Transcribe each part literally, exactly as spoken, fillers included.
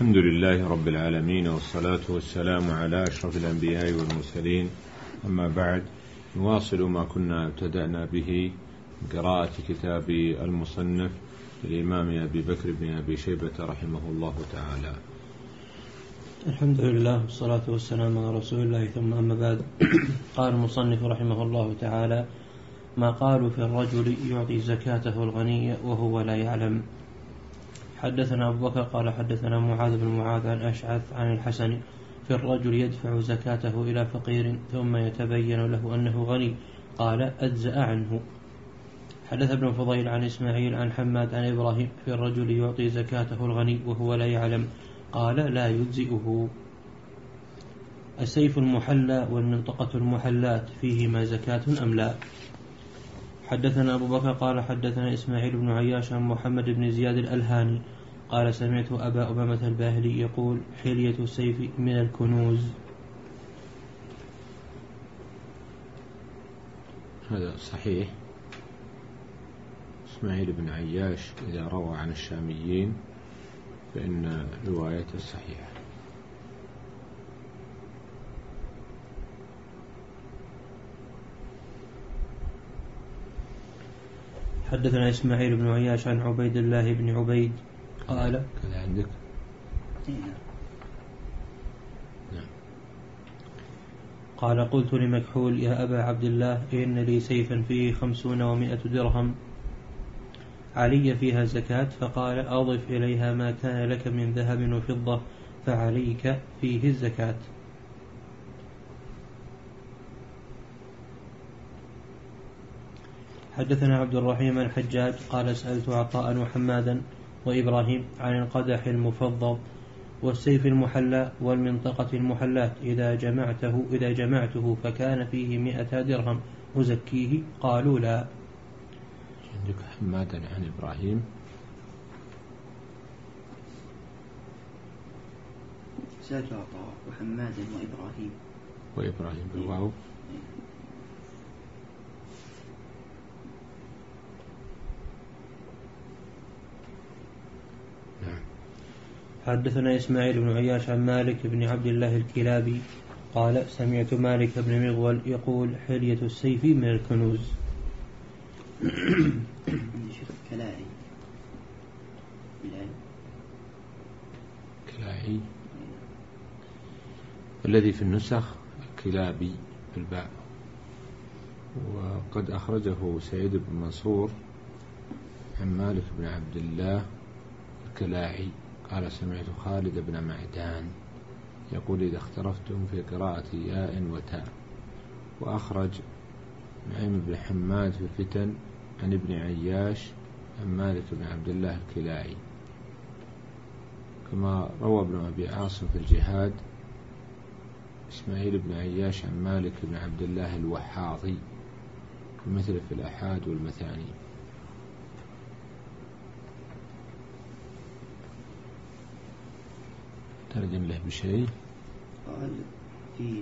الحمد لله رب العالمين، والصلاة والسلام على أشرف الأنبياء والمرسلين. أما بعد، نواصل ما كنا ابتدأنا به قراءة كتاب المصنف الإمام أبي بكر بن أبي شيبة رحمه الله تعالى. الحمد لله والصلاة والسلام على رسول الله، ثم أما بعد. قال المصنف رحمه الله تعالى: ما قالوا في الرجل يعطي زكاته الغني وهو لا يعلم. حدثنا أبو بكر قال حدثنا معاذ بن معاذ عن أشعث عن الحسن في الرجل يدفع زكاته إلى فقير ثم يتبين له أنه غني، قال: أجزأ عنه. حدث ابن فضيل عن إسماعيل عن حماد عن إبراهيم في الرجل يعطي زكاته الغني وهو لا يعلم، قال: لا يجزئه. السيف المحلى والمنطقة المحلات فيهما زكاة أم لا؟ حدثنا أبو بكر قال حدثنا إسماعيل بن عياش عن محمد بن زياد الألهاني قال: سمعت أبا أمامة الباهلي يقول: حلية السيف من الكنوز. هذا صحيح. إسماعيل بن عياش إذا روى عن الشاميين فإن روايته صحيحة. حدثنا إسماعيل بن عياش عن عبيد الله بن عبيد قال: كذا عندك؟ نعم. قال: قلت لمكحول: يا أبا عبد الله، إن لي سيفا فيه خمسون ومائة درهم، علي فيها زكاة؟ فقال: أضف إليها ما كان لك من ذهب وفضة فعليك فيه الزكاة. حدثنا عبد الرحيم الحجاج قال: سألت عطاء وحمادا وإبراهيم عن القدح المفضل والسيف المحلى والمنطقة المحلات إذا جمعته إذا جمعته فكان فيه مئة درهم أزكيه؟ قالوا: لا. عندك حمادا عن إبراهيم. سألت عطاء وحمادا وإبراهيم وإبراهيم بالواو. حدثنا إسماعيل بن عياش عن مالك بن عبد الله الكلابي قال: سمعت مالك بن مغول يقول: حلية السيف من الكنوز. كلاعي كلاعي الذي في النسخ كلابي بالباء. وقد أخرجه سعيد بن منصور عن مالك بن عبد الله الكلاعي قال: سمعت خالد بن معدان يقول: إذا اختلفتم في قراءة ياء وتاء. وأخرج نعيم بن حماد في الفتن عن ابن عياش عن مالك بن عبد الله الكلاعي، كما روى ابن أبي عاصم في الجهاد إسماعيل بن عياش عن مالك بن عبد الله الوحاضي، مثل في الأحاد والمثاني. ترجم له بشيء. قال في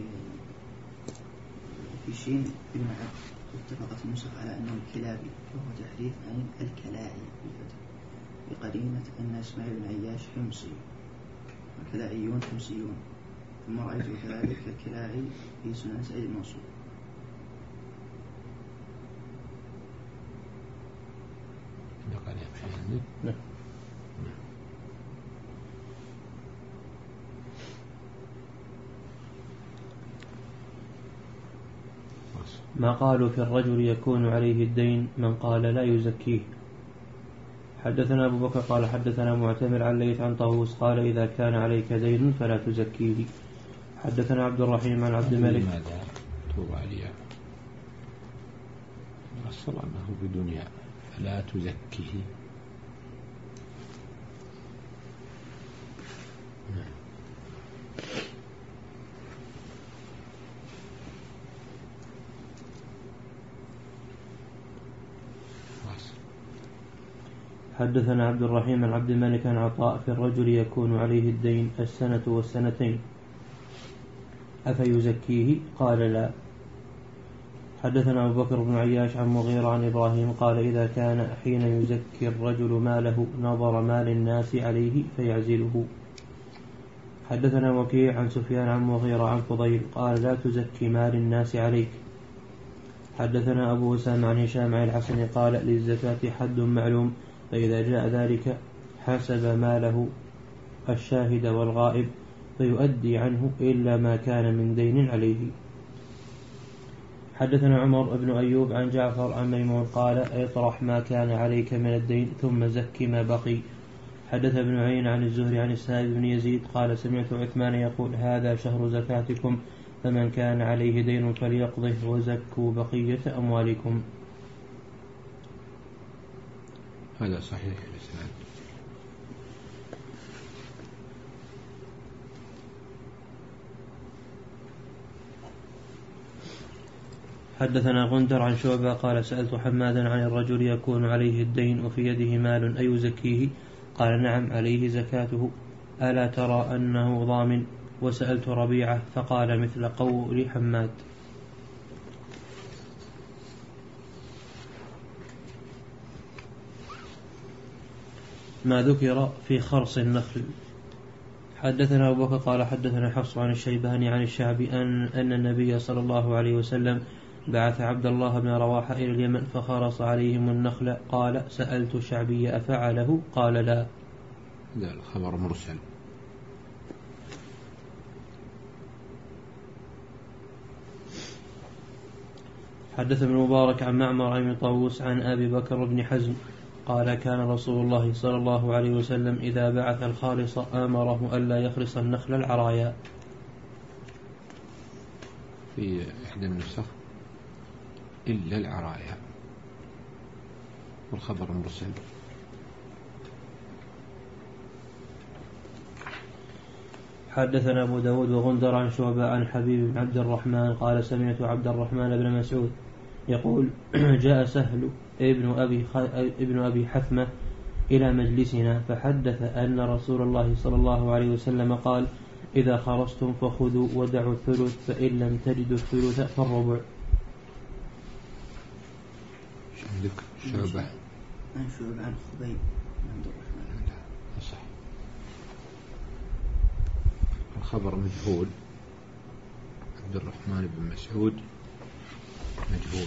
في شين ابن عبد اتفقت النسخ على أنه الكلابي، وهو تحريف عن الكلاعي بالفتح، بقرينة أن إسماعيل بن عياش حمصي والكلاعيون حمصيون، ثم رأيت كذلك الكلاعي في سنن سعيد المنصور. نعم. ما قالوا في الرجل يكون عليه الدين من قال لا يزكيه. حدثنا أبو بكر قال حدثنا معتمر عن ليث عن طاووس قال: إذا كان عليك دين فلا تزكيه. حدثنا عبد الرحيم عن عبد الملك. ماذا توب عليها؟ أصل أنه بدنيا فلا تزكيه. حدثنا عبد الرحيم عن عبد الملك عن عطاء في الرجل يكون عليه الدين السنة والسنتين أفيزكيه؟ قال: لا. حدثنا أبو بكر بن عياش عن مغيرة عن إبراهيم قال: إذا كان حين يزكي الرجل ماله نظر ما للناس عليه فيعزله. حدثنا وكيع عن سفيان عن مغيرة عن فضيل قال لا تزكي مال الناس عليك. حدثنا أبو وسام عن هشام عن الحسن قال للزكاة حد معلوم فإذا جاء ذلك حسب ماله الشاهد والغائب فيؤدي عنه إلا ما كان من دين عليه. حدثنا عمر بن أيوب عن جعفر عن ميمون قال اطرح ما كان عليك من الدين ثم زك ما بقي. حدث ابن عين عن الزهري عن السائب بن يزيد قال سمعت عثمان يقول هذا شهر زكاتكم فمن كان عليه دين فليقضه وزكوا بقية أموالكم. هذا صحيح الإسناد. حدثنا غندر عن شعبة قال سألت حمادا عن الرجل يكون عليه الدين وفي يده مال أيزكيه قال نعم عليه زكاته ألا ترى أنه ضامن. وسألت ربيعة فقال مثل قول حماد. ما ذكر في خرص النخل. حدثنا أبو بكر قال حدثنا حفص عن الشيباني عن الشعبي أن, أن النبي صلى الله عليه وسلم بعث عبد الله بن رواحة إلى اليمن فخرص عليهم النخل. قال سألت الشعبي أفعله قال لا. لا الخبر مرسل. حدث ابن مبارك عن معمر عن طاووس عن أبي بكر بن حزم قال كان رسول الله صلى الله عليه وسلم إذا بعث الخالص آمره ألا يخرص النخل العرايا. في إحدى النسخ إلا العرايا والخبر مرسل. حدثنا أبو داود وغندر عن شعبة عن حبيب بن عبد الرحمن قال سمعت عبد الرحمن بن مسعود يقول جاء سهل ابن أبي, ابن أبي حثمة إلى مجلسنا فحدث أن رسول الله صلى الله عليه وسلم قال إذا خرجتم فخذوا ودعوا الثلث فإن لم تجدوا الثلث فالربع. عندك شعبة عن شعبة عن خبيب عبد الرحمن. لا صح. الخبر مجهول. عبد الرحمن بن مسعود مجهول.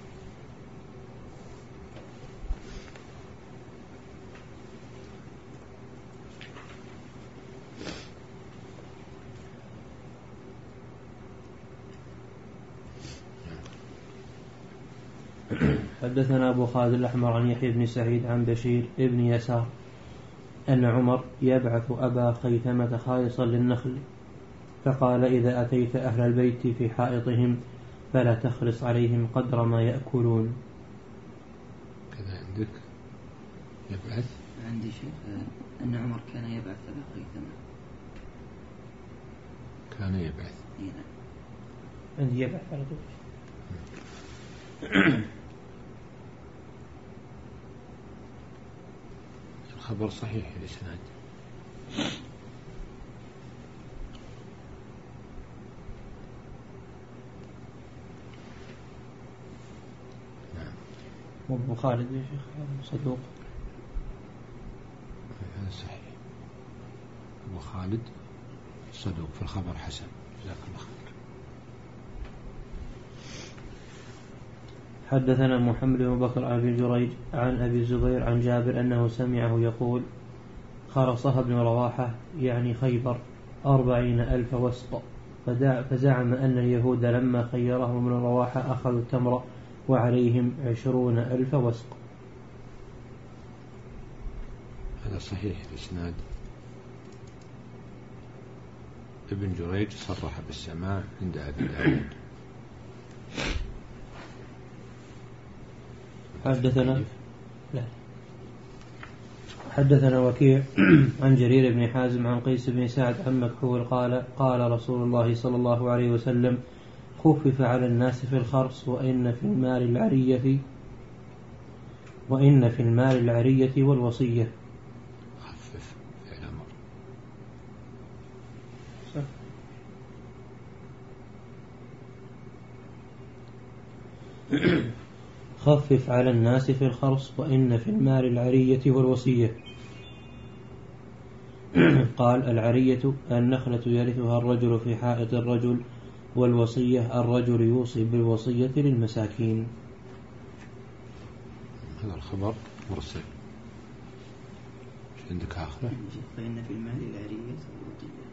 حدثنا أبو خالد الأحمر عن يحيى بن سعيد عن بشير ابن يسار أن عمر يبعث أبا خيثمة خالصا للنخل فقال إذا أتيت أهل البيت في حائطهم فلا تخلص عليهم قدر ما يأكلون. كذا عندك يبعث. عندي شيء أن عمر كان يبعث أبا خيثمة. كان يبعث. عندي يبعث على طول. الخبر صحيح الإسناد. نعم. أبو خالد يا شيخ صدوق. هذا صحيح. أبو خالد صدوق في الخبر حسن. جزاك الله خير. حدثنا محمد بن بكر عن أبي جريج عن أبي الزبير عن جابر أنه سمعه يقول خرصها ابن رواحة يعني خيبر أربعين ألف وسط فزعم أن اليهود لما خيرهم ابن رواحة أخذوا التمر وعليهم عشرون ألف وسط. هذا صحيح الإسناد. ابن جريج صرح بالسماع عند أبي داود. حدثنا لا حدثنا وكيع عن جرير بن حازم عن قيس بن سعد عن مكحول قال قال رسول الله صلى الله عليه وسلم خفف على الناس في الخرص وإن في المال العرية وإن في المال العرية والوصية. خفف فعل أمر. خفف على الناس في الخرص وإن في المال العرية والوصية. قال العرية النخلة يرثها الرجل في حائط الرجل، والوصية الرجل يوصي بالوصية للمساكين. هذا الخبر مرسل. ايش عندك آخره؟ فإن في المال العرية والوصية.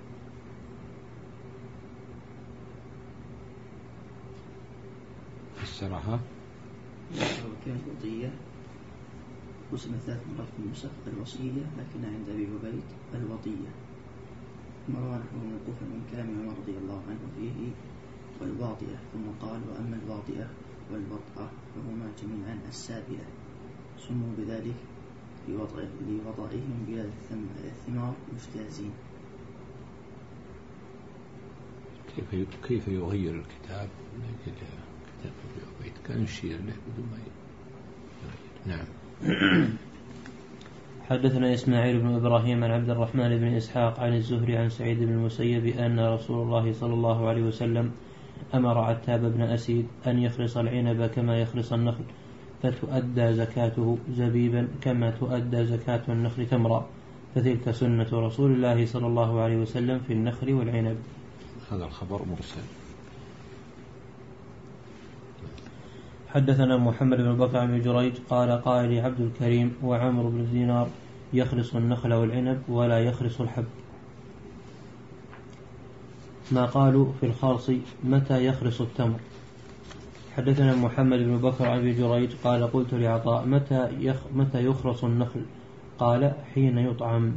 فسرها وكانت الوصية قسمت ثلاث مرات في النسخ الوصية، لكن عند أبي عبيد الوطية. مروى نحو موقوفا من كلام عمر رضي الله عنه فيه والواطئة، ثم قال وأما الواطئة والوطأة فهما جميعا السابلة، سموا بذلك لوضعهم بلاد الثمار مجتازين. كيف كيف يغير الكتاب من أجل كتاب أبي عبيد؟ كان يشير له بدون ما يغير. نعم. حدثنا إسماعيل بن إبراهيم عن عبد الرحمن بن إسحاق عن الزهري عن سعيد بن المسيب أن رسول الله صلى الله عليه وسلم أمر عتاب بن أسيد أن يخرص العنب كما يخرص النخل، فتؤدى زكاته زبيبا كما تؤدى زكاة النخل تمرا، فتلك سنة رسول الله صلى الله عليه وسلم في النخل والعنب. هذا الخبر مرسل. حدثنا محمد بن بكر بن جريج قال قال لي عبد الكريم وعمرو بن دينار يخرص النخل والعنب ولا يخرص الحب. ما قالوا في الخرص متى يخرص التمر. حدثنا محمد بن بكر بن جريج قال قلت لعطاء متى يخ متى يخرص النخل؟ قال حين يطعم.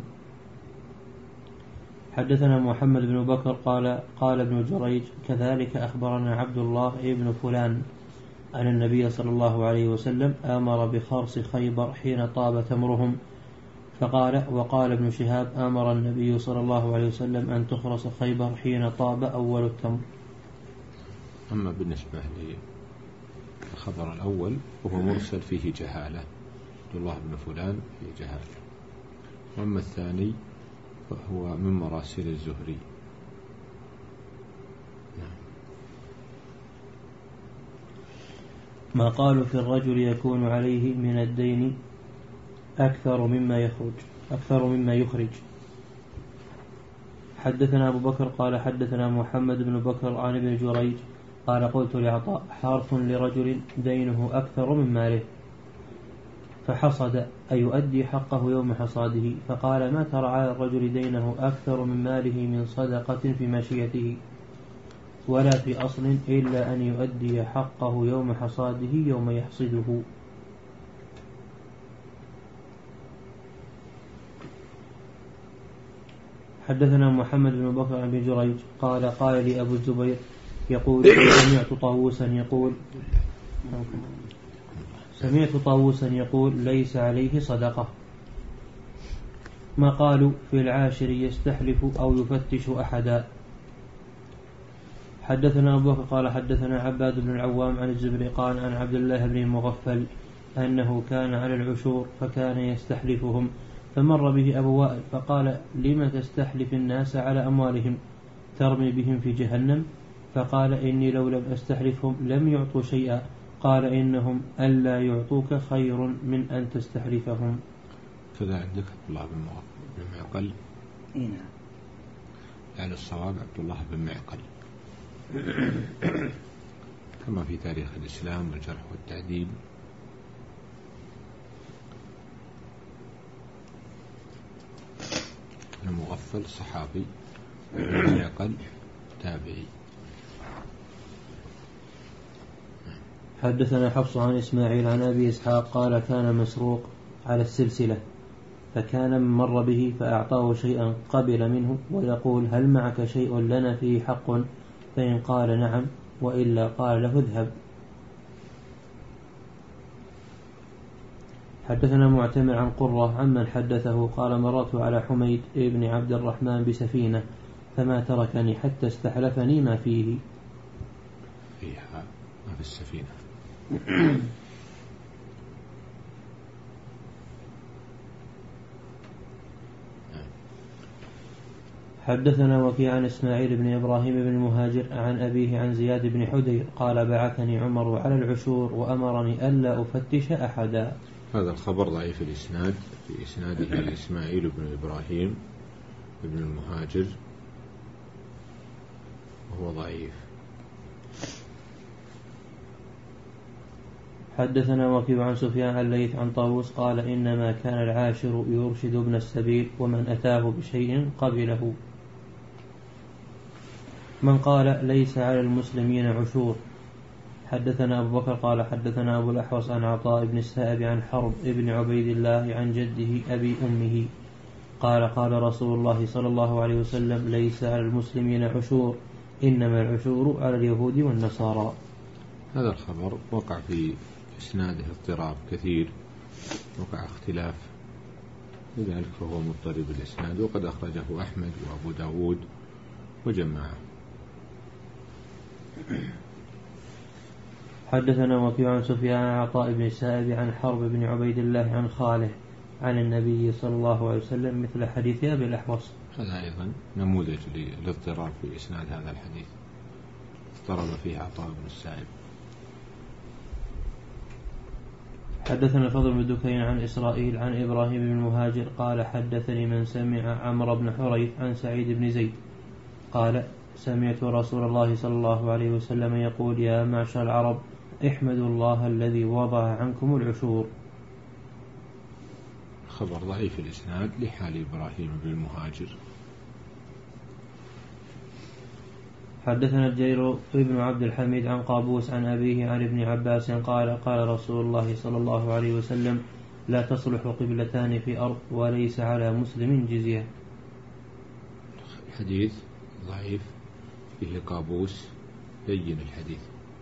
حدثنا محمد بن بكر قال قال ابن جريج كذلك أخبرنا عبد الله ابن فلان أن النبي صلى الله عليه وسلم أمر بخرص خيبر حين طاب تمرهم. فقال وقال ابن شهاب أمر النبي صلى الله عليه وسلم أن تخرص خيبر حين طاب أول التمر. أما بالنسبة للخبر الأول وهو مرسل فيه جهالة، عبد الله بن فلان فيه جهالة. وأما الثاني فهو من مراسيل الزهري. ما قالوا في الرجل يكون عليه من الدين أكثر مما يخرج أكثر مما يخرج. حدثنا أبو بكر قال حدثنا محمد بن بكر عن ابن جريج قال قلت لعطاء حرث لرجل دينه أكثر من ماله فحصد أيؤدي حقه يوم حصاده؟ فقال ما ترى على الرجل دينه أكثر من ماله من صدقة في ماشيته ولا في أصل إلا أن يؤدي حقه يوم حصاده يوم يحصده. حدثنا محمد بن بكر بن جريج قال قال لي أبو الزبير يقول سمعت طاووسا يقول سمعت طاووسا يقول ليس عليه صدقة. ما قالوا في العاشر يستحلف أو يفتش أحدا. حدثنا أبو بكر قال حدثنا عباد بن العوام عن الزبري قال عن عبد الله بن المغفل أنه كان على العشور فكان يستحلفهم، فمر به أبو وائل فقال لم تستحلف الناس على أموالهم ترمي بهم في جهنم؟ فقال إني لو لم أستحلفهم لم يعطوا شيئا. قال إنهم ألا يعطوك خير من أن تستحلفهم. كذا عندك عبد الله بن معقل. نعم. على الصواب عبد الله بن معقل كما في تاريخ الإسلام والجرح والتعديل. المغفل صحابي والمعقل تابعي. حدثنا حفص عن إسماعيل عن أبي إسحاق قال كان مسروق على السلسلة فكان من مر به فأعطاه شيئا قبل منه ويقول هل معك شيء لنا فيه حق؟ فإن قال نعم وإلا قال له اذهب. حدثنا معتمر عن قرة عمن حدثه قال مررت على حميد ابن عبد الرحمن بسفينة فما تركني حتى استحلفني ما فيه. فيها ما في السفينة. حدثنا وكيع عن إسماعيل بن إبراهيم بن المهاجر عن أبيه عن زياد بن حدير قال بعثني عمر على العشور وأمرني ألا أفتش أحدا. هذا الخبر ضعيف الإسناد، في إسناده إسماعيل بن إبراهيم بن المهاجر وهو ضعيف. حدثنا وكيع عن سفيان الليث عن طاووس قال إنما كان العاشر يرشد ابن السبيل ومن أتاه بشيء قبله. من قال ليس على المسلمين عشور. حدثنا أبو بكر قال حدثنا أبو الأحوص عن عطاء بن السائب عن حرب ابن عبيد الله عن جده أبي أمه قال قال رسول الله صلى الله عليه وسلم ليس على المسلمين عشور إنما العشور على اليهود والنصارى. هذا الخبر وقع في إسناده اضطراب كثير، وقع اختلاف، لذلك فهو مضطرب الإسناد، وقد أخرجه أحمد وأبو داود وجماعة. حدثنا وكيع عن سفيان عن عطاء بن السائب عن حرب بن عبيد الله عن خاله عن النبي صلى الله عليه وسلم مثل حديث أبي الأحوص. هذا أيضا نموذج للاضطراب في إسناد هذا الحديث، اضطرب فيه عطاء بن السائب. حدثنا الفضل بن دكين عن إسرائيل عن إبراهيم بن المهاجر قال حدثني من سمع عمرو بن حريث عن سعيد بن زيد قال سمعت رسول الله صلى الله عليه وسلم يقول يا معشر العرب احمدوا الله الذي وضع عنكم العشور. خبر ضعيف الإسناد لحال إبراهيم بن المهاجر. حدثنا الجرير ابن عبد الحميد عن قابوس عن أبيه عن ابن عباس قال قال رسول الله صلى الله عليه وسلم لا تصلح قبلتان في أرض وليس على مسلم جزية. الحديث ضعيف فيه قابوس بين الحديث.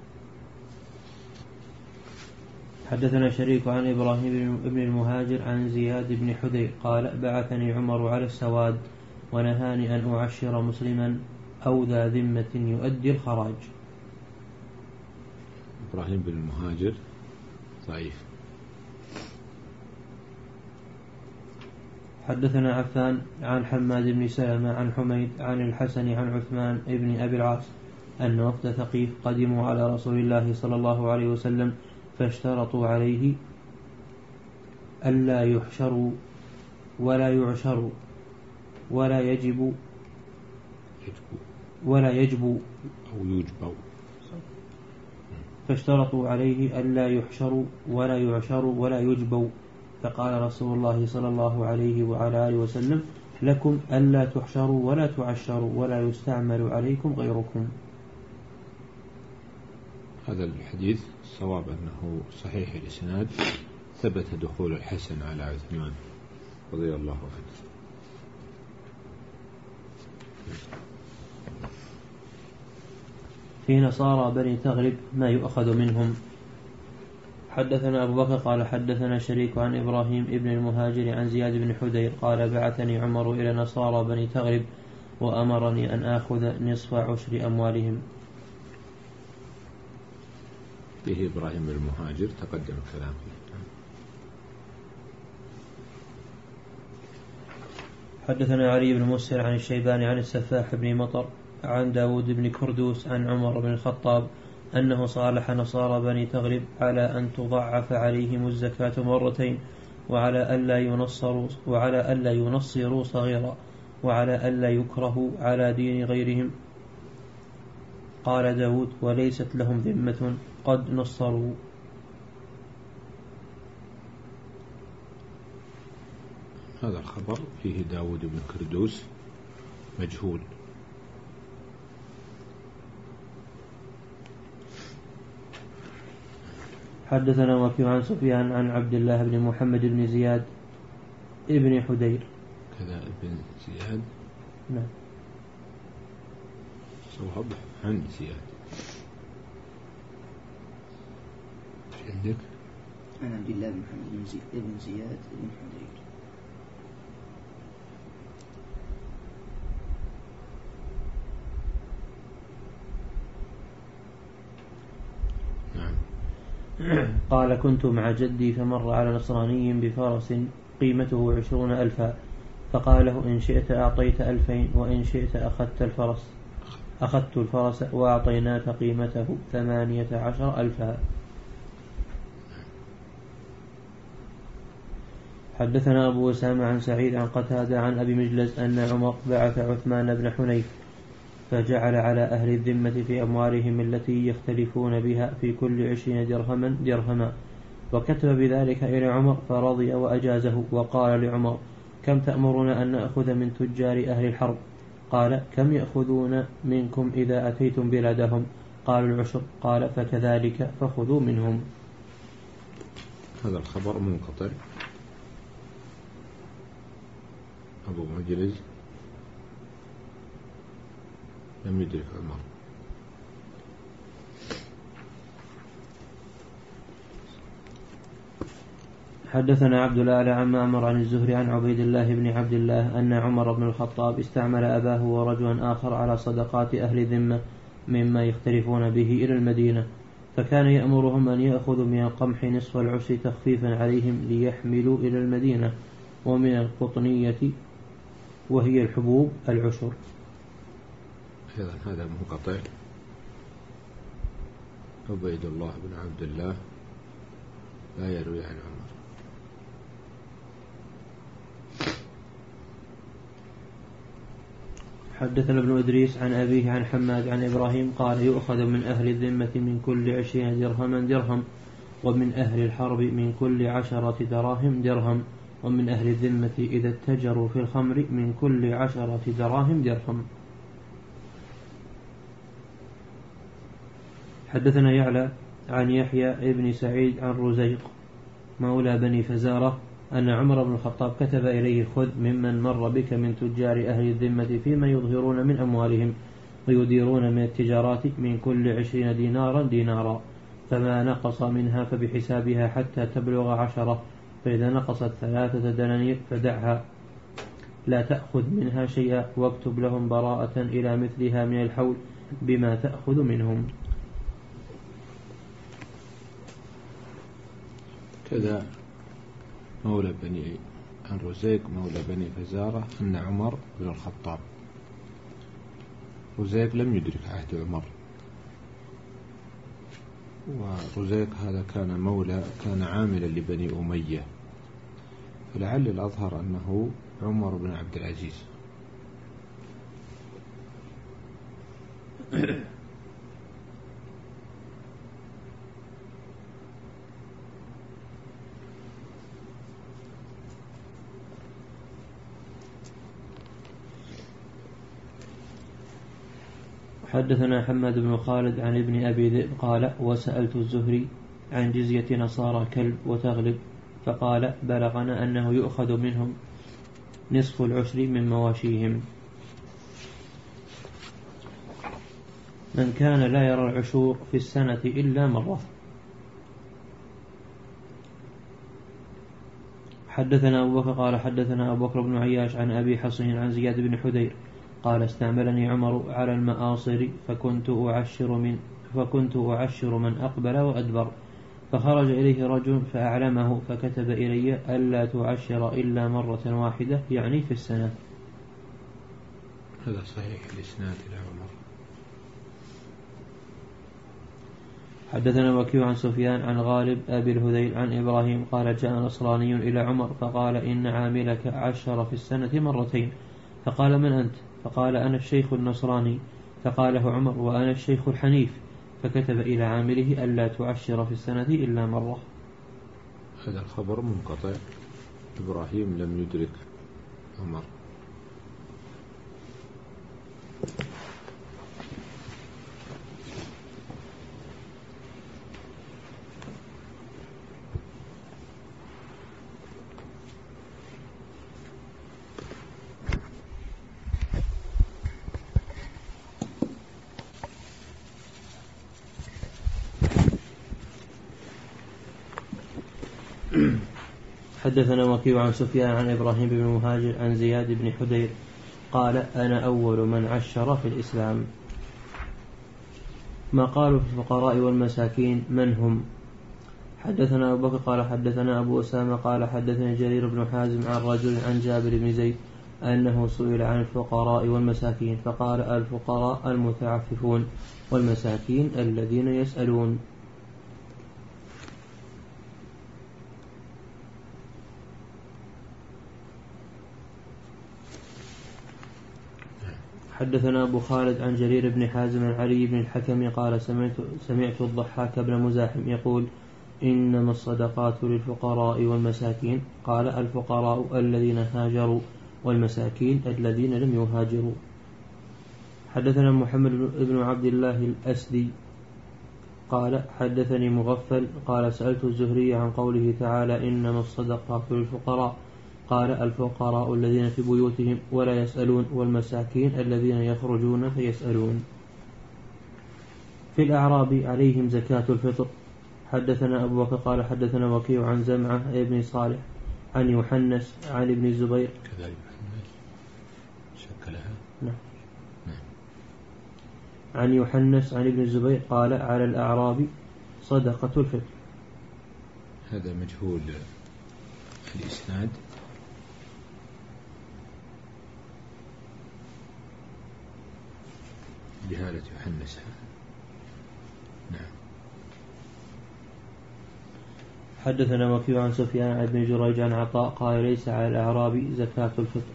حدثنا شريك عن إبراهيم بن المهاجر عن زياد بن حذير قال بعثني عمر على السواد ونهاني أن أعشر مسلما أو ذا ذمة يؤدي الخراج. إبراهيم بن المهاجر ضعيف. حدثنا عفان عن حماد بن سلمة عن حميد عن الحسن عن عثمان بن أبي العاص أن وفد ثقيف قدموا على رسول الله صلى الله عليه وسلم فاشترطوا عليه ألا يحشروا ولا يعشروا ولا يجب ولا يجب أو يجب فاشترطوا عليه ألا يحشروا ولا يعشروا ولا يجبوا فقال رسول الله صلى الله عليه وعلى آله وسلم لكم ألا تحشروا ولا تعشروا ولا يستعمل عليكم غيركم. هذا الحديث الصواب أنه صحيح الإسناد، ثبت دخول الحسن على عثمان رضي الله عنه. في نصارى بني تغلب ما يؤخذ منهم. حدثنا أبو بكر قال حدثنا شريك عن إبراهيم ابن المهاجر عن زياد بن حذير قال بعثني عمر إلى نصارى بني تغلب وأمرني أن آخذ نصف عشر أموالهم. فيه إبراهيم بن المهاجر تقدم الكلام فيه. حدثنا علي بن مسهر عن الشيباني عن السفاح بن مطر عن داود بن كردوس عن عمر بن الخطاب أنه صالح نصارى بني تغلب على أن تضعف عليهم الزكاة مرتين وعلى ألا ينصروا وعلى ألا ينصروا صغيرا وعلى ألا يكرهوا على دين غيرهم. قال داود وليست لهم ذمة قد نصروا. هذا الخبر فيه داود بن كردوس مجهول. حدثنا وكيع عن سفيان عن عبد الله بن محمد بن زياد ابن حذير كذا ابن زياد. نعم. صواب عن زياد. عندك عن عبد الله بن محمد بن زياد ابن زياد ابن حذير. قال كنت مع جدي فمر على نصراني بفرس قيمته عشرون ألفا فقال له إن شئت أعطيت ألفين وإن شئت أخذت الفرس أخذت الفرس وأعطيناك قيمته ثمانية عشر ألفا. حدثنا أبو أسامة عن سعيد عن قتادة عن أبي مجلس أن عمر بعث عثمان بن حنيف فجعل على أهل الذمة في أموالهم التي يختلفون بها في كل عشرين درهما درهما، وكتب بذلك إلى عمر فرضي وأجازه، وقال لعمر: كم تأمرون أن نأخذ من تجار أهل الحرب؟ قال: كم يأخذون منكم إذا أتيتم بلادهم؟ قالوا: العشر. قال: فكذلك فخذوا منهم. هذا الخبر منقطع. أبو مجلس لم يدرك عمر. حدثنا عبد الأعلى عن معمر عن الزهري عن عبيد الله بن عبد الله أن عمر بن الخطاب استعمل أباه ورجلا آخر على صدقات أهل الذمة مما يختلفون به إلى المدينة، فكان يأمرهم أن يأخذوا من القمح نصف العشر تخفيفا عليهم ليحملوا إلى المدينة، ومن القطنية وهي الحبوب العشر. هذا منقطع. عبيد الله بن عبد الله لا يروي عن عمر. حدثنا ابن إدريس عن أبيه عن حماد عن إبراهيم قال: يؤخذ من أهل الذمة من كل عشرين درهما درهم، ومن أهل الحرب من كل عشرة دراهم درهم، ومن أهل الذمة إذا اتجروا في الخمر من كل عشرة دراهم درهم. حدثنا يعلى عن يحيى ابن سعيد عن رزيق مولى بني فزارة أن عمر بن الخطاب كتب إليه: خذ ممن مر بك من تجار أهل الذمة فيما يظهرون من أموالهم ويديرون من التجارات من كل عشرين دينارا دينارا، فما نقص منها فبحسابها حتى تبلغ عشرة، فإذا نقصت ثلاثة دنانير فدعها لا تأخذ منها شيئا، واكتب لهم براءة إلى مثلها من الحول بما تأخذ منهم. كذا مولى بني عن رزيق مولى بني فزارة أن عمر بن الخطاب، رزيق لم يدرك عهد عمر، ورزيق هذا كان مولى كان عاملا لبني أمية، فلعل الأظهر أنه عمر بن عبد العزيز. حدثنا حماد بن خالد عن ابن أبي ذئب قال: وسألت الزهري عن جزية نصارى كلب وتغلب، فقال: بلغنا أنه يؤخذ منهم نصف العشر من مواشيهم. من كان لا يرى العشور في السنة إلا مرة. حدثنا أبو بكر قال: حدثنا أبو بكر بن عياش عن أبي حصين عن زياد بن حدير قال: استعملني عمر على المآصر فكنت أعشر من فكنت أعشر من أقبل وأدبر، فخرج إليه رجل فأعلمه فكتب إلي ألا تعشر إلا مرة واحدة، يعني في السنة. هذا صحيح الإسناد إلى عمر. حدثنا وكيع عن سفيان عن غالب أبي الهذيل عن إبراهيم قال: جاء نصراني إلى عمر فقال: إن عاملك عشر في السنة مرتين. فقال: من أنت؟ فقال: أنا الشيخ النصراني. فقاله عمر: وأنا الشيخ الحنيف. فكتب إلى عامله ألا تعشر في السنة إلا مرة. هذا الخبر منقطع. إبراهيم لم يدرك عمر. حدثنا وكيع عن سفيان عن إبراهيم بن مهاجر عن زياد بن حدير قال: أنا أول من عشر في الإسلام. ما قالوا في الفقراء والمساكين من هم؟ حدثنا أبو بكر قال: حدثنا أبو أسامة قال: حدثنا جرير بن حازم عن رجل عن جابر بن زيد أنه سئل عن الفقراء والمساكين فقال: الفقراء المتعففون، والمساكين الذين يسألون. حدثنا أبو خالد عن جرير بن حازم عن علي بن الحكم قال سمعت, سمعت الضحاك بن مزاحم يقول إنما الصدقات للفقراء والمساكين. قال الفقراء الذين هاجروا والمساكين الذين لم يهاجروا. حدثنا محمد بن عبد الله الأسدي قال حدثني مغفل قال سألت الزهري عن قوله تعالى إنما الصدقات للفقراء قال الفقراء الذين في بيوتهم ولا يسألون والمساكين الذين يخرجون فيسألون. في الأعراب عليهم زكاة الفطر. حدثنا أبو بكر قال حدثنا وكيع عن زمعة ابن صالح عن يحنس عن ابن الزبير كذلك شكلها نعم. عن يحنس عن ابن الزبير قال على الأعراب صدقة الفطر. هذا مجهول الإسناد. جهالة يحنس. نعم. حدثنا وكيع عن سفيان عن ابن جريج عن عطاء قال ليس على الأعراب زكاة الفطر.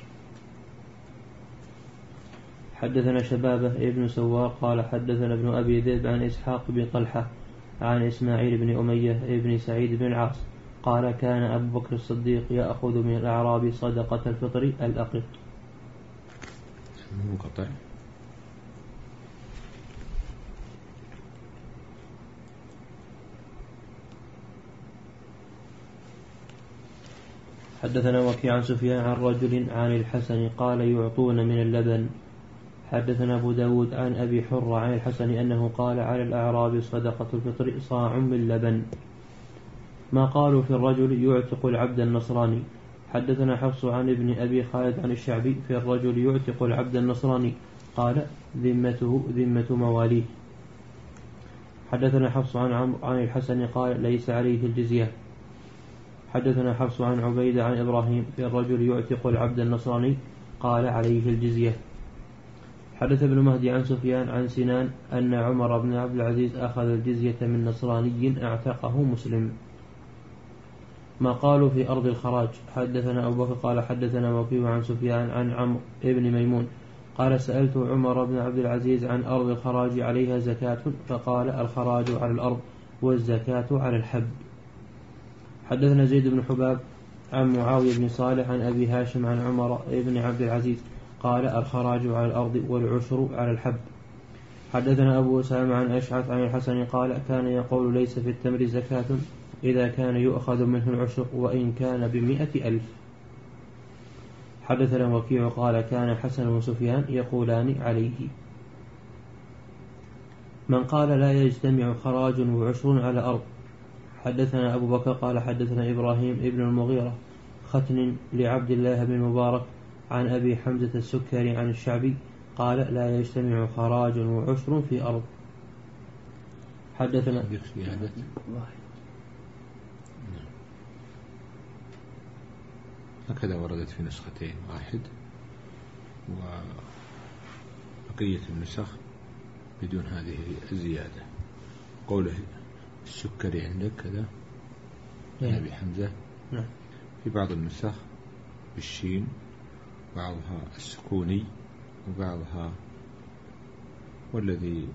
حدثنا شبابه ابن سواق قال حدثنا ابن أبي ذئب عن إسحاق بن طلحة عن إسماعيل بن أمية ابن سعيد بن العاص قال كان أبو بكر الصديق يأخذ من الأعراب صدقة الفطر الأقط. منقطع. حدثنا وكيع عن سفيان عن رجل عن الحسن قال يعطون من اللبن. حدثنا أبو داود عن أبي حر عن الحسن أنه قال على الأعراب صدقة الفطر صاع من لبن. ما قالوا في الرجل يعتق العبد النصراني. حدثنا حفص عن ابن أبي خالد عن الشعبي في الرجل يعتق العبد النصراني قال ذمته ذمة مواليه. حدثنا حفص عن عمرو عن الحسن قال ليس عليه الجزية. حدثنا حفص عن عبيد عن إبراهيم في الرجل يعتق العبد النصراني قال عليه الجزية. حدث ابن مهدي عن سفيان عن سنان أن عمر بن عبد العزيز أخذ الجزية من نصراني اعتقه مسلم. ما قالوا في أرض الخراج. حدثنا أبو بكر قال حدثنا وكيع عن سفيان عن عمرو بن ميمون قال سألت عمر بن عبد العزيز عن أرض الخراج عليها زكاة فقال الخراج على الأرض والزكاة على الحب. حدثنا زيد بن حباب عن معاوية بن صالح عن أبي هاشم عن عمر بن عبد العزيز قال الخراج على الأرض والعشر على الحب. حدثنا أبو أسامة عن أشعث عن الحسن قال كان يقول ليس في التمر زكاة إذا كان يؤخذ منه العشر وإن كان بمئة ألف. حدثنا وكيع قال كان الحسن وسفيان يقولان عليه. من قال لا يجتمع خراج وعشر على أرض. حدثنا أبو بكر قال حدثنا إبراهيم ابن المغيرة ختن لعبد الله بن مبارك عن أبي حمزة السكري عن الشعبي قال لا يجتمع خراج وعشر في أرض. حدثنا هكذا وردت في نسختين واحد وبقية النسخ بدون هذه الزيادة. قوله السكري عندك كذا أبي حمزة نعم. في بعض النسخ بالشين بعضها السكوني وبعضها والذي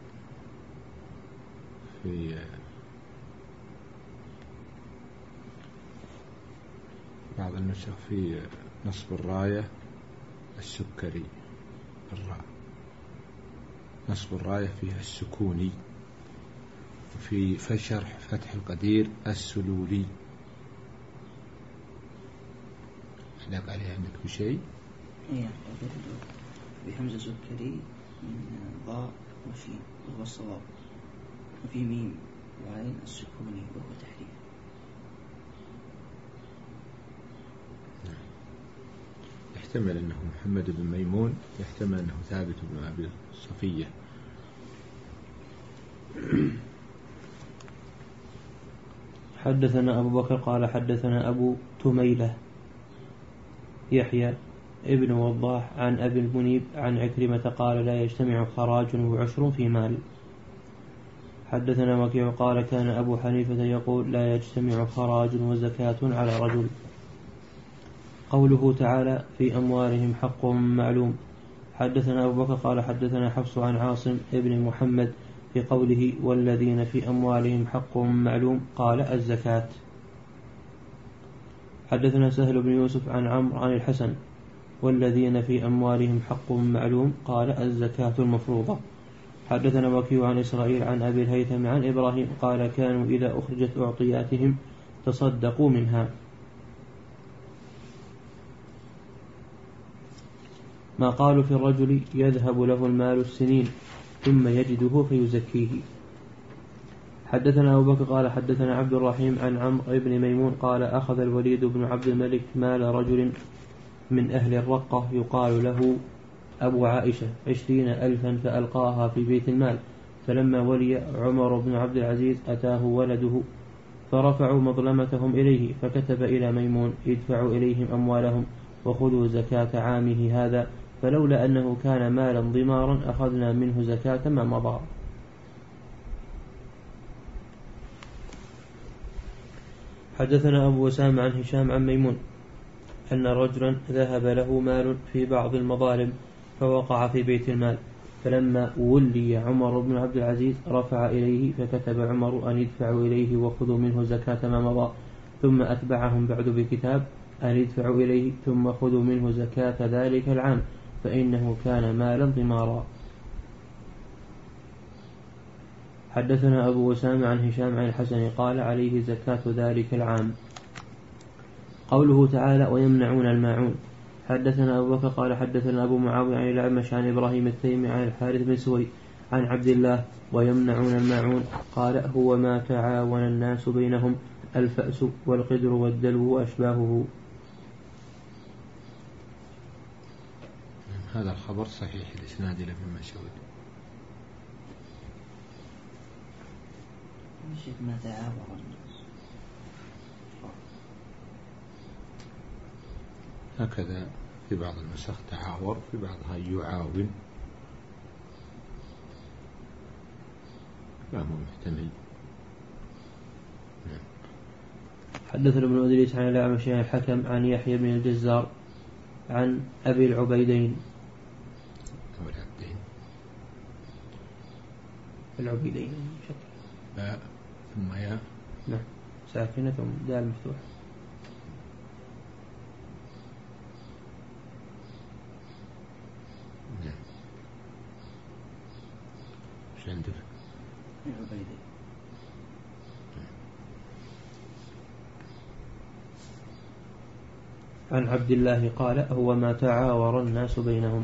في بعض النسخ في نصب الراية السكري الراء نصب الراية فيها السكوني. وفي فشرح فتح القدير السلولي. علاق عليه عندك بشيء؟ إيه بحمزة سكري من ضاء وشين وهو الصواب وفي ميم وعين السكوني وهو تحريف. يحتمل أنه محمد بن ميمون يحتمل أنه ثابت بن أبي صفية. حدثنا أبو بكر قال حدثنا أبو تميلة يحيى ابن وضاح عن أبي المنيب عن عكرمة قال لا يجتمع خراج وعشر في مال. حدثنا وكيع قال كان أبو حنيفة يقول لا يجتمع خراج وزكاة على رجل. قوله تعالى في أموالهم حق معلوم. حدثنا أبو بكر قال حدثنا حفص عن عاصم ابن محمد في قوله والذين في أموالهم حق معلوم قال الزكاة. حدثنا سهل بن يوسف عن عمرو عن الحسن والذين في أموالهم حق معلوم قال الزكاة المفروضة. حدثنا وكيع عن إسرائيل عن أبي الهيثم عن إبراهيم قال كانوا إذا أخرجت أعطياتهم تصدقوا منها. ما قالوا في الرجل يذهب له المال السنين ثم يجده فيزكيه. حدثنا أبو بكر قال حدثنا عبد الرحيم عن عمرو بن ميمون قال أخذ الوليد بن عبد الملك مال رجل من أهل الرقة يقال له أبو عائشة عشرين ألفا فألقاها في بيت المال، فلما ولي عمر بن عبد العزيز أتاه ولده فرفعوا مظلمتهم إليه، فكتب إلى ميمون ادفعوا إليهم أموالهم وخذوا زكاة عامه هذا، فلولا أنه كان مالا ضمارا أخذنا منه زكاة ما مضى. حدثنا أبو أسامة عن هشام عن ميمون أن رجلا ذهب له مال في بعض المظالم فوقع في بيت المال، فلما ولي عمر بن عبد العزيز رفع إليه، فكتب عمر أن يدفعوا إليه وخذوا منه زكاة ما مضى، ثم أتبعهم بعد بكتاب أن يدفعوا إليه ثم خذوا منه زكاة ذلك العام فإنه كان مالا ضمارا. حدثنا أبو أسامة عن هشام عن الحسن قال عليه زكاة ذلك العام. قوله تعالى ويمنعون الماعون. حدثنا أبو بكر قال حدثنا أبو معاوية عن الأعمش عن إبراهيم التيمي عن الحارث بن سويد عن عبد الله ويمنعون الماعون قال هو ما تعاون الناس بينهم الفأس والقدر والدلو وأشباهه. هذا الخبر صحيح الإسناد لابن مسعود. ما تعاون الناس هكذا في بعض النسخ تعاور، في بعضها يعاون، فهو محتمل. حدثنا ابن أدريس عن الأعمش عن الحكم عن يحيى بن الجزار عن أبي العبيدين أبو العبدين العبيدين باء ثم ياء نعم ساكنة ثم دال مفتوح. نعم ايش عندك؟ العبيدين. عن عبد الله قال هو ما تعاور الناس بينهم.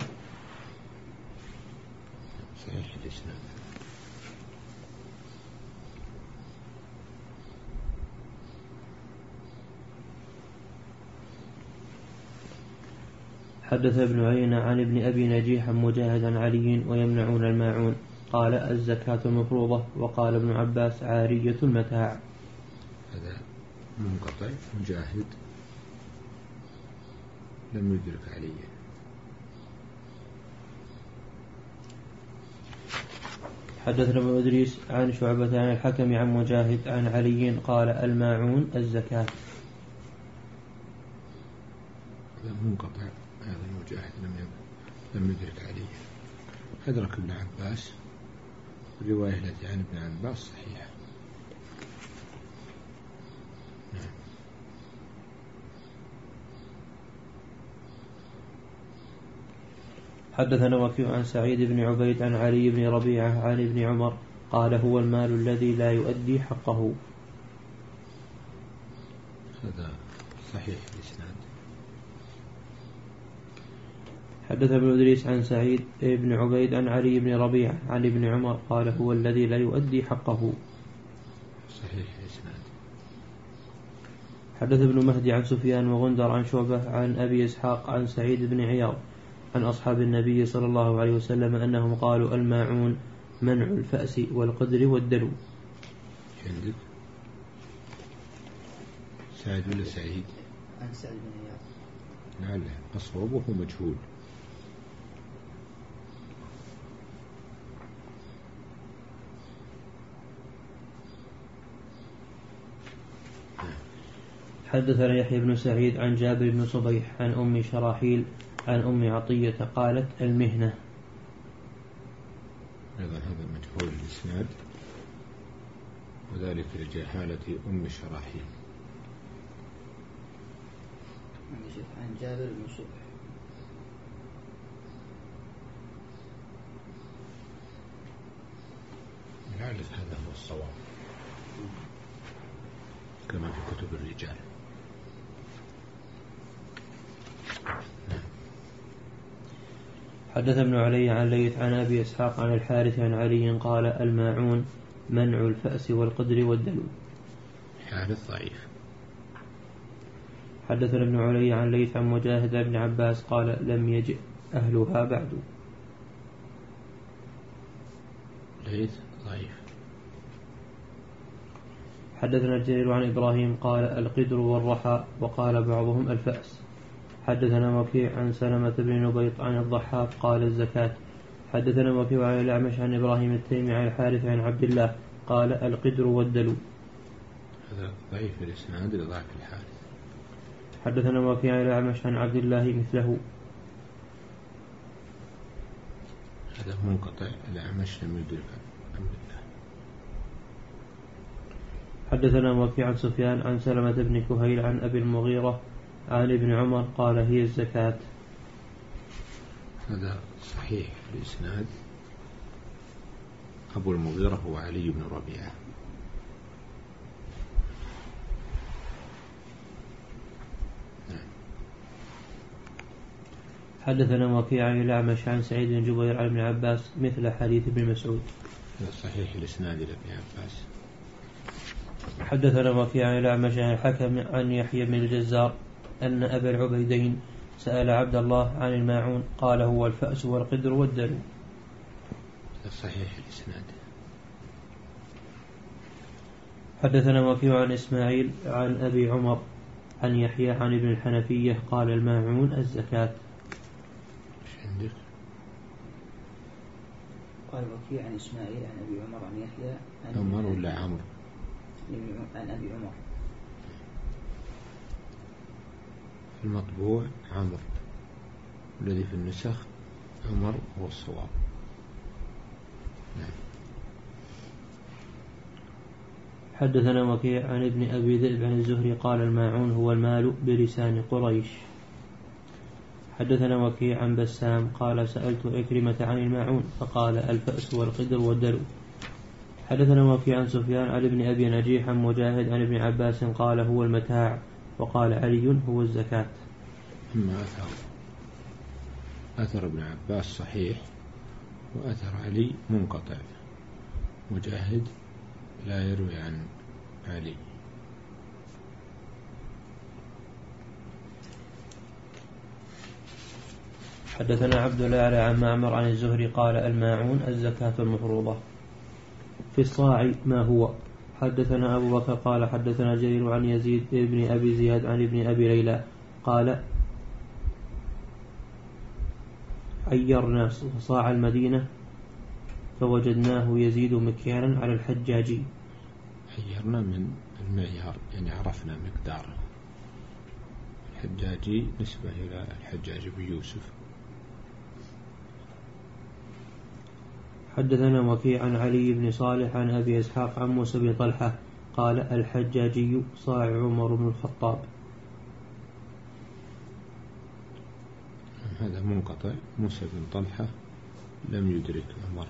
صحيح الإسلام. حدث ابن عيينة عن ابن أبي نجيح مجاهد عن علي ويمنعون الماعون قال الزكاة المفروضة، وقال ابن عباس عارية المتاع. هذا منقطع مجاهد لم يدرك علي. حدثنا ابن إدريس عن شعبة عن الحكم عن مجاهد عن علي قال الماعون الزكاة. هذا منقطع، هذا المجاهد لم لم يدرك علي. أدرك ابن عباس، الرواية التي عن ابن عباس صحيحة. نعم. حدثنا وكيع عن سعيد بن عبيد عن علي بن ربيعة عن ابن عمر قال هو المال الذي لا يؤدي حقه. هذا صحيح الإسناد. حدث ابن إدريس عن سعيد بن عبيد عن علي بن ربيعة عن ابن عمر قال هو الذي لا يؤدي حقه. صحيح الإسناد. حدث ابن مهدي عن سفيان وغندر عن شعبة عن أبي إسحاق عن سعيد بن عياض عن أصحاب النبي صلى الله عليه وسلم أنهم قالوا الماعون منع الفأس والقدر والدلو. عندك سعيد ولا سعيد؟ عن سعيد بن عياض. لعله الصواب وهو مجهول. حدثنا يحيى بن سعيد عن جابر بن صبيح عن أم شراحيل عن أم عطية قالت المهنة. أيضا هذا مجهول الإسناد، وذلك لجهالة أم شراحيل. عن جابر بن صبح. لعل هذا هو الصواب كما في كتب الرجال. حدث ابن علي عن ليث عن أبي إسحاق عن الحارث عن علي قال الماعون منع الفأس والقدر والدلو. حارث ضعيف. حدثنا ابن علي عن ليث عن مجاهد بن عباس قال لم يجئ أهلها بعد. ليث ضعيف. حدثنا الجرير عن إبراهيم قال القدر والرحى وقال بعضهم الفأس. حدثنا وكيع عن سلمة بن نبيط عن الضحاك قال الزكاة. حدثنا وكيع عن الأعمش عن إبراهيم التيمي عن الحارث عن عبد الله قال القدر والدلو. هذا ضعيف الإسناد لضعف الحارث. حدثنا وكيع عن الأعمش عن عبد الله مثله. هذا منقطع، الأعمش لم يدرك عبد الله. حدثنا وكيع عن سفيان عن سلمة بن كهيل عن أبي المغيرة عن ابن عمر قال هي الزكاة. هذا صحيح الإسناد. أبو المغيرة هو علي بن ربيعة. حدثنا وكيع عن الأعمش عن سعيد بن جبير عن ابن عباس مثل حديث ابن مسعود. هذا صحيح الإسناد لابن عباس. حدثنا وكيع عن الأعمش عن الحكم عن يحيى بن الجزار أن أبا العبيدين سأل عبد الله عن الماعون قال هو الفأس والقدر والدلو. صحيح الإسناد. حدثنا وكيع عن إسماعيل عن أبي عمر عن يحيى عن ابن الحنفية قال الماعون الزكاة. ايش عندك؟ قال وكيع عن إسماعيل عن أبي عمر عن يحيى عن عمر ولا عمرو؟ عن أبي عمر. المطبوع عمرو، الذي في النسخ عمر هو الصواب. نعم. حدثنا وكيع عن ابن أبي ذئب عن الزهري قال الماعون هو المال بلسان قريش. حدثنا وكيع عن بسام قال سألت إكرمة عن الماعون فقال الفأس والقدر والدلو. حدثنا وكيع عن سفيان عن ابن أبي نجيح عن مجاهد عن ابن عباس قال هو المتاع وقال علي هو الزكاة. أما أثر أثر ابن عباس صحيح، وأثر علي منقطع. مجاهد لا يروي عن علي. حدثنا عبد الله عن معمر عن الزهري قال الماعون الزكاة المفروضة. في الصاع ما هو؟ حدثنا أبو بكر قال حدثنا جرير عن يزيد بن أبي زياد عن ابن أبي ليلى قال عيرنا صاع المدينة فوجدناه يزيد مكيالا على الحجاجي. عيرنا من المعيار، يعني عرفنا مقداره. الحجاجي نسبة إلى الحجاج بن يوسف. حدثنا وكيع عن علي بن صالح عن أبي إسحاق عن موسى بن طلحة قال الحجاجي صاع عمر بن الخطاب. هذا منقطع. موسى بن طلحة لم يدرك عمر.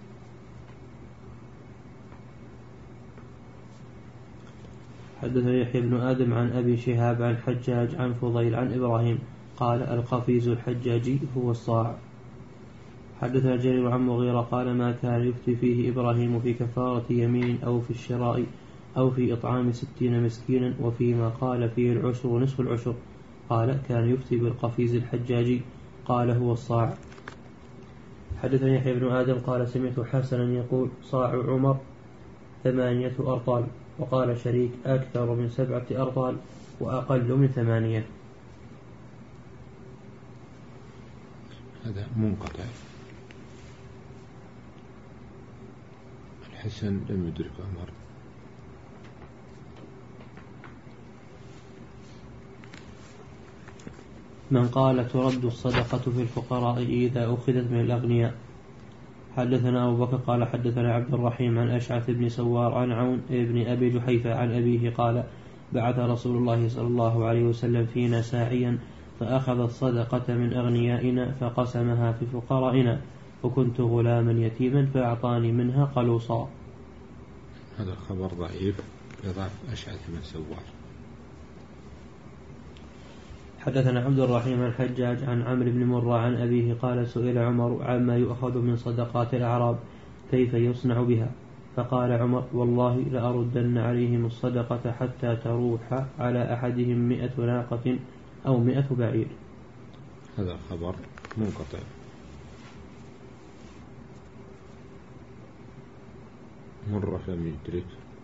حدثنا يحيى بن آدم عن أبي شهاب عن حجاج عن فضيل عن إبراهيم قال القفيز الحجاجي هو الصاع. حدثنا جرير عن مغيرة قال ما كان يفتي فيه إبراهيم في كفارة يمين أو في الشراء أو في إطعام ستين مسكينا، وفيما قال فيه العشر ونصف العشر قال كان يفتي بالقفيز الحجاجي قال هو الصاع. حدثنا يحيى بن آدم قال سمعت حسنا يقول صاع عمر ثمانية أرطال، وقال شريك أكثر من سبعة أرطال وأقل من ثمانية. هذا منقطع. الحسن لم يدرك عمر. من قال ترد الصدقة في الفقراء إذا أخذت من الأغنياء. حدثنا أبو بكر قال حدثنا عبد الرحيم عن أشعث بن سوار عن عون بن أبي جحيفة عن أبيه قال بعث رسول الله صلى الله عليه وسلم فينا ساعيا فأخذ الصدقة من أغنيائنا فقسمها في فقرائنا وكنت غلاما يتيما فأعطاني منها قلوصا. هذا الخبر ضعيف يضعف أشعث بن سوار. حدثنا عبد الرحيم عن حجاج عن عمرو بن مرة عن أبيه قال سئل عمر عما يؤخذ من صدقات الأعراب كيف يصنع بها فقال عمر والله لأردن عليهم الصدقة حتى تروح على أحدهم مئة ناقة أو مئة بعير. هذا الخبر منقطع. مرة لم يدرك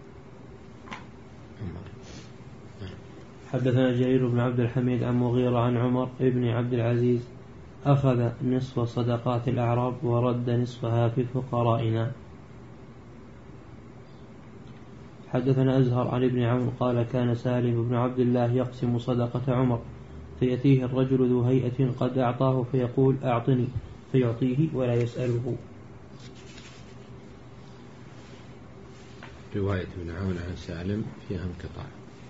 عمر. حدثنا جرير بن عبد الحميد عن مغيرة عن عمر بن عبد العزيز أخذ نصف صدقات الأعراب ورد نصفها في فقرائنا. حدثنا أزهر عن ابن عون قال كان سالم بن عبد الله يقسم صدقة عمر فيأتيه الرجل ذو هيئة قد أعطاه فيقول أعطني فيعطيه ولا يسأله. رواية ابن عون عن سالم فيها انقطاع.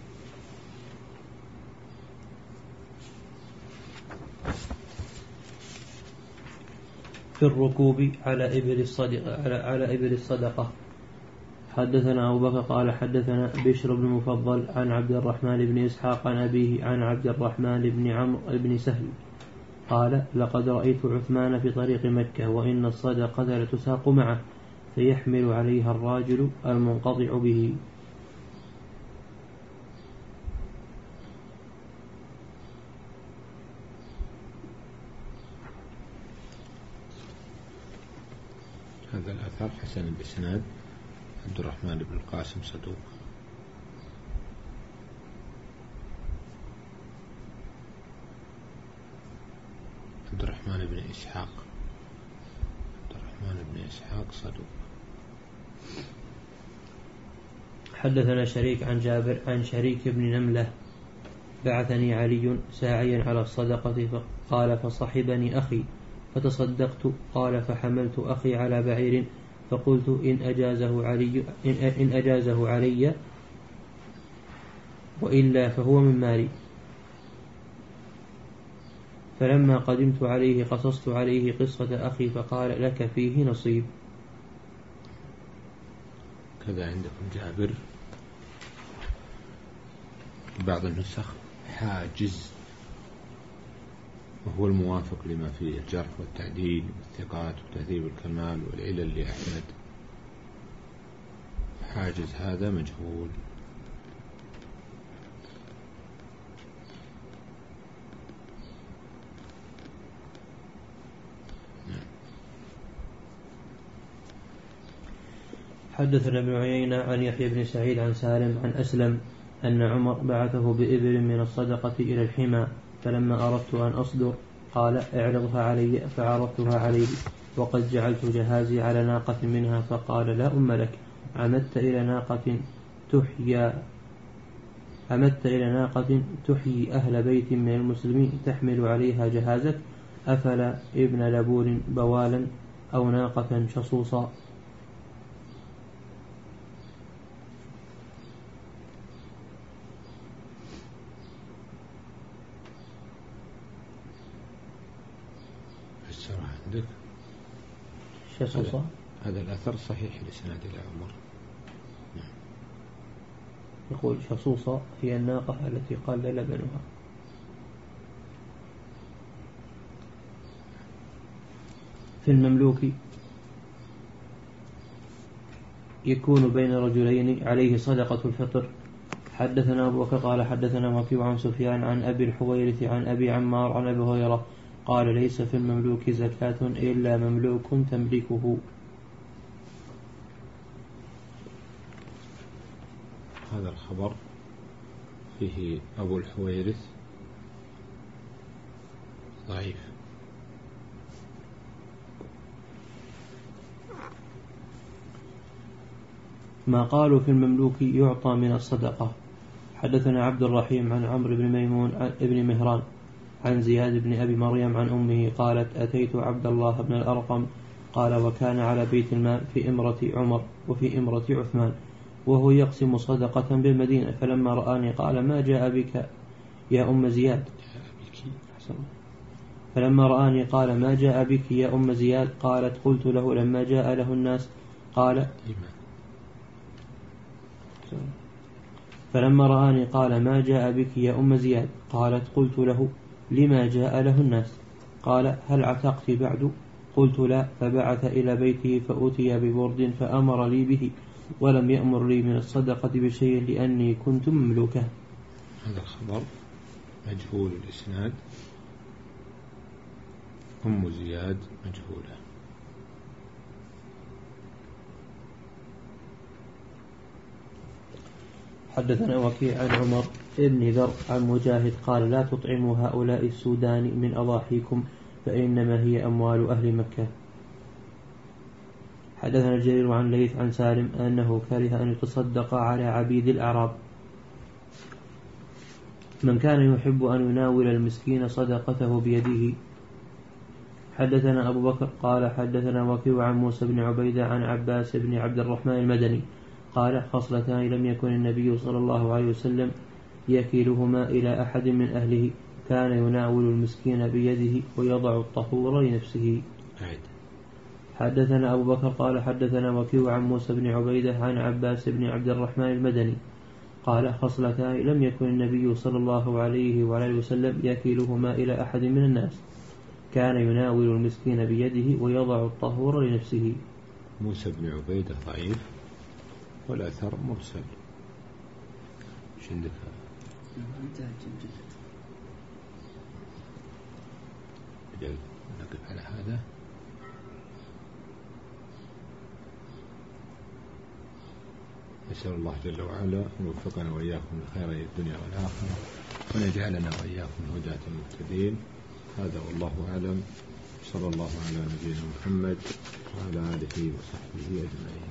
في الركوب على إبل الصدقة, على, على إبل الصدقة. حدثنا أبو بكر قال حدثنا بشر بن مفضل عن عبد الرحمن بن إسحاق عن أبيه عن عبد الرحمن بن عمرو بن سهل قال لقد رأيت عثمان في طريق مكة وإن الصدقة لتساق معه فيحمل عليها الراجل المنقطع به. هذا الأثر حسن الإسناد. عبد الرحمن بن القاسم صدوق. عبد الرحمن بن إسحاق عبد الرحمن بن إسحاق صدوق. حدثنا شريك عن جابر عن شريك بن نملة بعثني علي ساعيا على الصدقة قال فصحبني أخي فتصدقت قال فحملت أخي على بعير فقلت إن أجازه علي, إن أجازه علي وإلا فهو من مالي. فلما قدمت عليه قصصت عليه قصة أخي فقال لك فيه نصيب. كذا عندكم جابر بعض النسخ حاجز وهو الموافق لما فيه الجرح والتعديل والثقات وتهذيب الكمال والعلل لأحمد. حاجز هذا مجهول. حدثنا ابن عيينة عن يحيى بن سعيد عن سالم عن أسلم أن عمر بعثه بإبل من الصدقة إلى الحمى فلما أردت أن أصدر قال اعرضها علي فعرضتها عليه وقد جعلت جهازي على ناقة منها فقال لا أم لك عمدت إلى ناقة تحيي عمدت إلى ناقة تحيي أهل بيت من المسلمين تحمل عليها جهازك أفلا ابن لبور بوالا أو ناقة شصوصا. عندك شصوصا. هذا الأثر صحيح الإسناد إلى عمر. يقول شصوصة هي الناقة التي قل لبنها. في المملوك يكون بين رجلين عليه صدقة الفطر. حدثنا أبو بكر قال حدثنا وكيع عن سفيان عن أبي الحويرث عن أبي عمار عن أبي هريرة قال ليس في المملوك زكاة إلا مملوك تملكه. هذا الخبر فيه أبو الحويرث ضعيف. ما قالوا في المملوك يعطى من الصدقة. حدثنا عبد الرحيم عن عمرو بن ميمون ابن مهران عن زياد بن أبي مريم عن أمه قالت أتيت عبد الله بن الأرقم قال وكان على بيت المال في إمرة عمر وفي إمرة عثمان وهو يقسم صدقة بالمدينة فلما رآني قال ما جاء بك يا أم زياد فلما رآني قال ما جاء بك يا أم زياد قالت قلت له لما جاء له الناس قال فلما رآني قال ما جاء بك يا أم زياد قالت قلت له لما جاء له الناس قال هل عتقت بعد قلت لا فبعث إلى بيته فأتي ببرد فأمر لي به ولم يأمر لي من الصدقة بشيء لأني كنت مملوكه. هذا الخبر مجهول الإسناد أم زياد مجهولة. حدثنا وكيع عن عمر ابن ذر عن مجاهد قال لا تطعموا هؤلاء السودان من أضاحيكم فإنما هي أموال أهل مكة. حدثنا الجرير عن ليث عن سالم أنه كره أن يتصدق على عبيد الأعراب. من كان يحب أن يناول المسكين صدقته بيده. حدثنا أبو بكر قال حدثنا وكيع عن موسى بن عبيدة عن عباس بن عبد الرحمن المدني قال خصلتان لم يكن النبي صلى الله عليه وسلم يكيلهما إلى أحد من أهله كان يناول المسكين بيده ويضع الطهور لنفسه. حدثنا أبو بكر قال حدثنا وكيع عن موسى بن عبيدة عن عباس بن عبد الرحمن المدني قال خصلتان لم يكن النبي صلى الله عليه وعليه وسلم يكيلهما إلى أحد من الناس كان يناول المسكين بيده ويضع الطهور لنفسه. موسى بن عبيدة ضعيف والأثر مرسل. ايش عندك؟ أجل نقف على هذا. نسأل الله جل وعلا أن يوفقنا وإياكم لخير الدنيا والآخرة وأن يجعلنا وإياكم هداة المهتدين. هذا والله أعلم. صلى الله على نبينا محمد وعلى آله وصحبه أجمعين.